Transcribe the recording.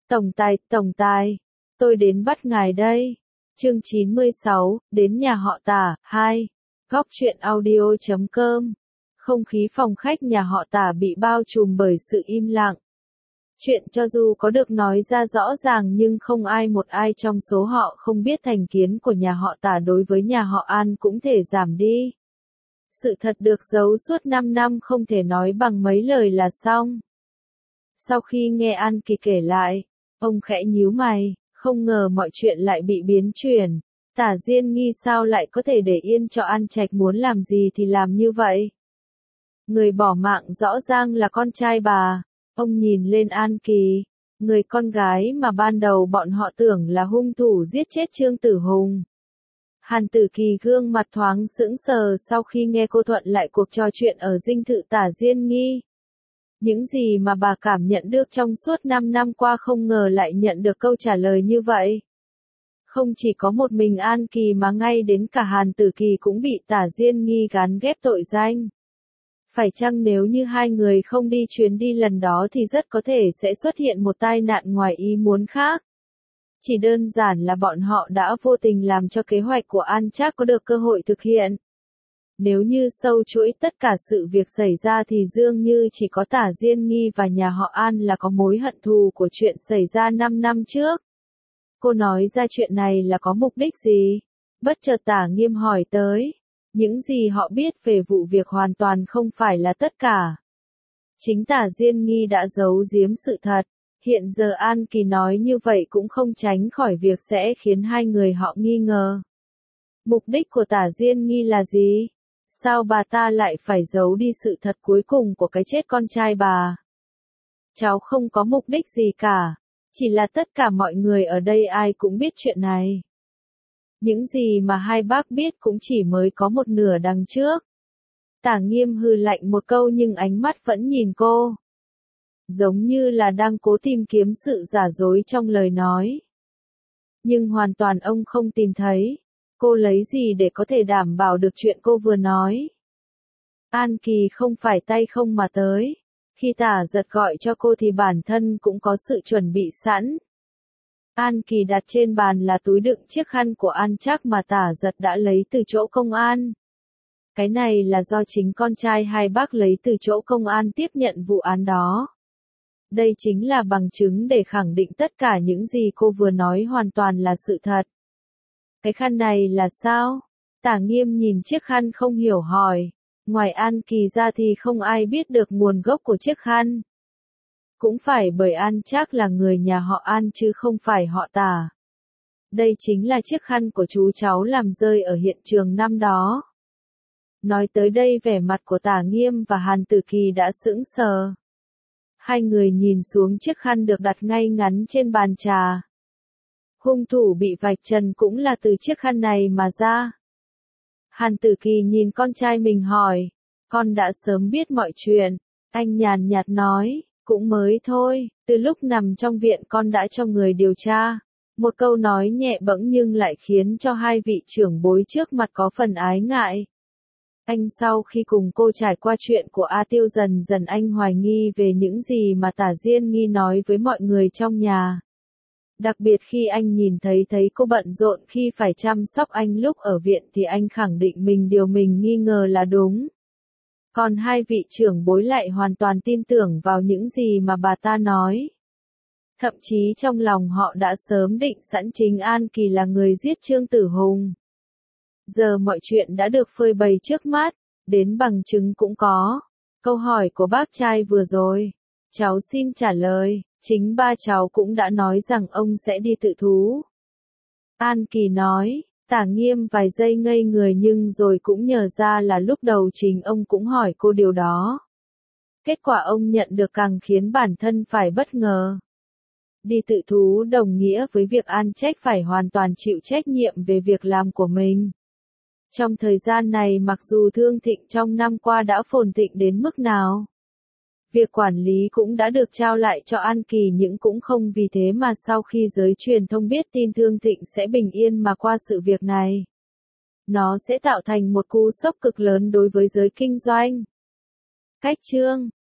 Tổng tài, tôi đến bắt ngài đây. Chương 96, đến nhà họ Tả, 2. Góc truyện audio.com. Không khí phòng khách nhà họ Tả bị bao trùm bởi sự im lặng. Chuyện cho dù có được nói ra rõ ràng nhưng không một ai trong số họ không biết thành kiến của nhà họ Tả đối với nhà họ An cũng thể giảm đi. Sự thật được giấu suốt 5 năm không thể nói bằng mấy lời là xong. Sau khi nghe An Kỳ kể lại, ông khẽ nhíu mày, không ngờ mọi chuyện lại bị biến chuyển. Tả Diên Nghi sao lại có thể để yên cho An Trạch muốn làm gì thì làm như vậy? Người bỏ mạng rõ ràng là con trai bà. Ông nhìn lên An Kỳ, người con gái mà ban đầu bọn họ tưởng là hung thủ giết chết Trương Tử Hùng. Hàn Tử Kỳ gương mặt thoáng sững sờ sau khi nghe cô thuật lại cuộc trò chuyện ở dinh thự Tả Diên Nghi. Những gì mà bà cảm nhận được trong suốt 5 năm qua không ngờ lại nhận được câu trả lời như vậy. Không chỉ có một mình An Kỳ mà ngay đến cả Hàn Tử Kỳ cũng bị Tả Diên Nghi gán ghép tội danh. Phải chăng nếu như hai người không đi chuyến đi lần đó thì rất có thể sẽ xuất hiện một tai nạn ngoài ý muốn khác. Chỉ đơn giản là bọn họ đã vô tình làm cho kế hoạch của An Trác có được cơ hội thực hiện. Nếu như sâu chuỗi tất cả sự việc xảy ra thì dường như chỉ có Tả Diên Nghi và nhà họ An là có mối hận thù của chuyện xảy ra 5 năm trước. Cô nói ra chuyện này là có mục đích gì? Bất chợt Tả Nghiêm hỏi tới. Những gì họ biết về vụ việc hoàn toàn không phải là tất cả. Chính Tả Diên Nghi đã giấu giếm sự thật. Hiện giờ An Kỳ nói như vậy cũng không tránh khỏi việc sẽ khiến hai người họ nghi ngờ. Mục đích của Tả Diên Nghi là gì? Sao bà ta lại phải giấu đi sự thật cuối cùng của cái chết con trai bà? Cháu không có mục đích gì cả. Chỉ là tất cả mọi người ở đây ai cũng biết chuyện này. Những gì mà hai bác biết cũng chỉ mới có một nửa đằng trước. Tả Nghiêm hừ lạnh một câu nhưng ánh mắt vẫn nhìn cô. Giống như là đang cố tìm kiếm sự giả dối trong lời nói. Nhưng hoàn toàn ông không tìm thấy. Cô lấy gì để có thể đảm bảo được chuyện cô vừa nói? An Kỳ không phải tay không mà tới. Khi Tả Giật gọi cho cô thì bản thân cũng có sự chuẩn bị sẵn. An Kỳ đặt trên bàn là túi đựng chiếc khăn của An Trác mà Tả Giật đã lấy từ chỗ công an. Cái này là do chính con trai hai bác lấy từ chỗ công an tiếp nhận vụ án đó. Đây chính là bằng chứng để khẳng định tất cả những gì cô vừa nói hoàn toàn là sự thật. Cái khăn này là sao? Tả Nghiêm nhìn chiếc khăn không hiểu hỏi. Ngoài An Kỳ ra thì không ai biết được nguồn gốc của chiếc khăn. Cũng phải bởi An Trác là người nhà họ An chứ không phải họ Tả. Đây chính là chiếc khăn của chú cháu làm rơi ở hiện trường năm đó. Nói tới đây vẻ mặt của Tả Nghiêm và Hàn Tử Kỳ đã sững sờ. Hai người nhìn xuống chiếc khăn được đặt ngay ngắn trên bàn trà. Hung thủ bị vạch trần cũng là từ chiếc khăn này mà ra. Hàn Tử Kỳ nhìn con trai mình hỏi. Con đã sớm biết mọi chuyện. Anh nhàn nhạt nói. Cũng mới thôi, từ lúc nằm trong viện con đã cho người điều tra. Một câu nói nhẹ bẫng nhưng lại khiến cho hai vị trưởng bối trước mặt có phần ái ngại. Anh sau khi cùng cô trải qua chuyện của A Tiêu dần dần anh hoài nghi về những gì mà Tả Diên Nghi nói với mọi người trong nhà. Đặc biệt khi anh nhìn thấy cô bận rộn khi phải chăm sóc anh lúc ở viện thì anh khẳng định điều mình nghi ngờ là đúng. Còn hai vị trưởng bối lại hoàn toàn tin tưởng vào những gì mà bà ta nói. Thậm chí trong lòng họ đã sớm định sẵn chính An Kỳ là người giết Trương Tử Hùng. Giờ mọi chuyện đã được phơi bày trước mắt, đến bằng chứng cũng có. Câu hỏi của bác trai vừa rồi, cháu xin trả lời, chính ba cháu cũng đã nói rằng ông sẽ đi tự thú. An Kỳ nói. Tả Nghiêm vài giây ngây người nhưng rồi cũng nhớ ra là lúc đầu chính ông cũng hỏi cô điều đó. Kết quả ông nhận được càng khiến bản thân phải bất ngờ. Đi tự thú đồng nghĩa với việc An Trách phải hoàn toàn chịu trách nhiệm về việc làm của mình. Trong thời gian này mặc dù Thương Thịnh trong năm qua đã phồn thịnh đến mức nào, việc quản lý cũng đã được trao lại cho An Kỳ nhưng cũng không vì thế mà sau khi giới truyền thông biết tin Thương Thịnh sẽ bình yên mà qua sự việc này. Nó sẽ tạo thành một cú sốc cực lớn đối với giới kinh doanh. Cách chương